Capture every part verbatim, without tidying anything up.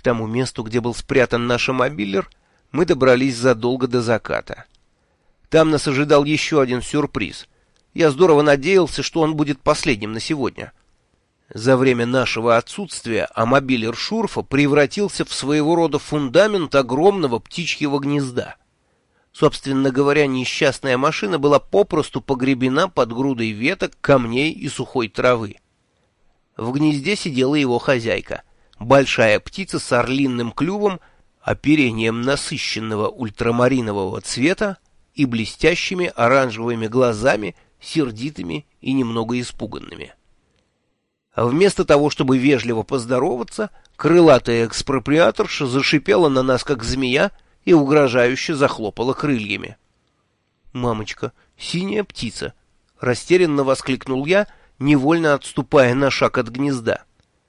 К тому месту, где был спрятан наш мобилер, мы добрались задолго до заката. Там нас ожидал еще один сюрприз. Я здорово надеялся, что он будет последним на сегодня. За время нашего отсутствия амобилер Шурфа превратился в своего рода фундамент огромного птичьего гнезда. Собственно говоря, несчастная машина была попросту погребена под грудой веток, камней и сухой травы. В гнезде сидела его хозяйка, большая птица с орлиным клювом, оперением насыщенного ультрамаринового цвета и блестящими оранжевыми глазами, сердитыми и немного испуганными. А вместо того, чтобы вежливо поздороваться, крылатая экспроприаторша зашипела на нас, как змея, и угрожающе захлопала крыльями. «Мамочка, синяя птица!» — растерянно воскликнул я, невольно отступая на шаг от гнезда.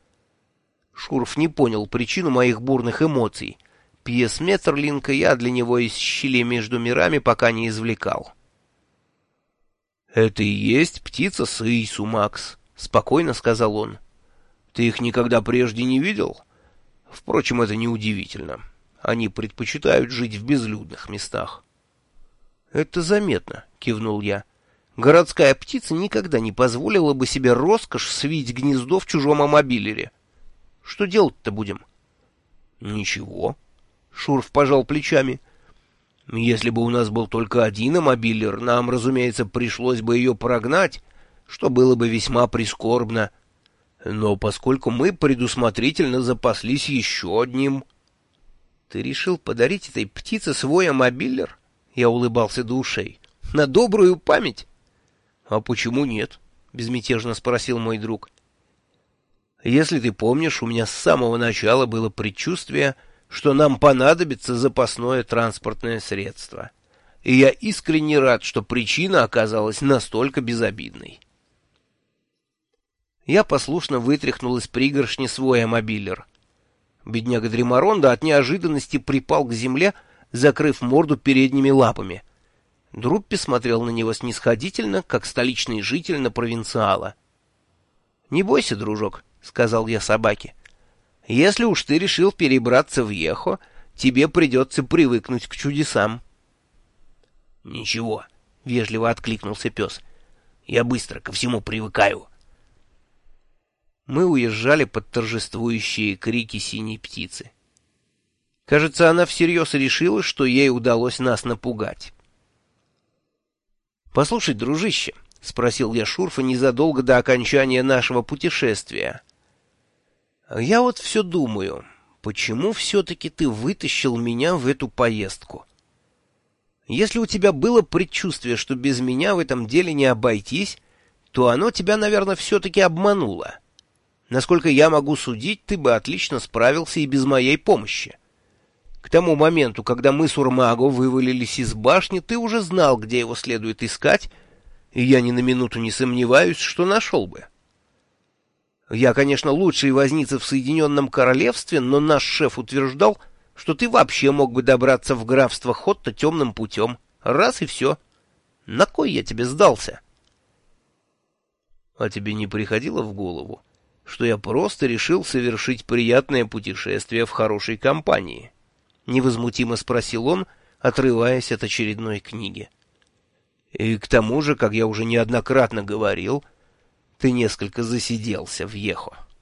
Шурф не понял причину моих бурных эмоций. Пьес Метерлинка я для него из щели между мирами пока не извлекал. «Это и есть птица Сыйсу, Макс», — спокойно сказал он. «Ты их никогда прежде не видел? Впрочем, это неудивительно. Они предпочитают жить в безлюдных местах». «Это заметно», — кивнул я. «Городская птица никогда не позволила бы себе роскошь свить гнездо в чужом амобилере. Что делать-то будем?» «Ничего», — Шурф пожал плечами. «Если бы у нас был только один амобилер, нам, разумеется, пришлось бы ее прогнать, что было бы весьма прискорбно. Но поскольку мы предусмотрительно запаслись еще одним...» «Ты решил подарить этой птице свой амобилер?» Я улыбался до ушей. «На добрую память?» «А почему нет?» — безмятежно спросил мой друг. «Если ты помнишь, у меня с самого начала было предчувствие, что нам понадобится запасное транспортное средство. И я искренне рад, что причина оказалась настолько безобидной». Я послушно вытряхнул из пригоршни свой амобилер. Бедняга Дримаронда от неожиданности припал к земле, закрыв морду передними лапами. Друппи смотрел на него снисходительно, как столичный житель на провинциала. «Не бойся, дружок», — сказал я собаке. «Если уж ты решил перебраться в Ехо, тебе придется привыкнуть к чудесам». «Ничего», — вежливо откликнулся пес. «Я быстро ко всему привыкаю». Мы уезжали под торжествующие крики синей птицы. Кажется, она всерьез решила, что ей удалось нас напугать. «Послушай, дружище», — спросил я Шурфа незадолго до окончания нашего путешествия, — «я вот все думаю, почему все-таки ты вытащил меня в эту поездку? Если у тебя было предчувствие, что без меня в этом деле не обойтись, то оно тебя, наверное, все-таки обмануло. Насколько я могу судить, ты бы отлично справился и без моей помощи. К тому моменту, когда мы с Урмаго вывалились из башни, ты уже знал, где его следует искать, и я ни на минуту не сомневаюсь, что нашел бы. Я, конечно, лучший возница в Соединенном Королевстве, но наш шеф утверждал, что ты вообще мог бы добраться в графство Хотта темным путем. Раз и все. На кой я тебе сдался?» «А тебе не приходило в голову, что я просто решил совершить приятное путешествие в хорошей компании?» — невозмутимо спросил он, отрываясь от очередной книги. «И к тому же, как я уже неоднократно говорил, ты несколько засиделся в Ехо».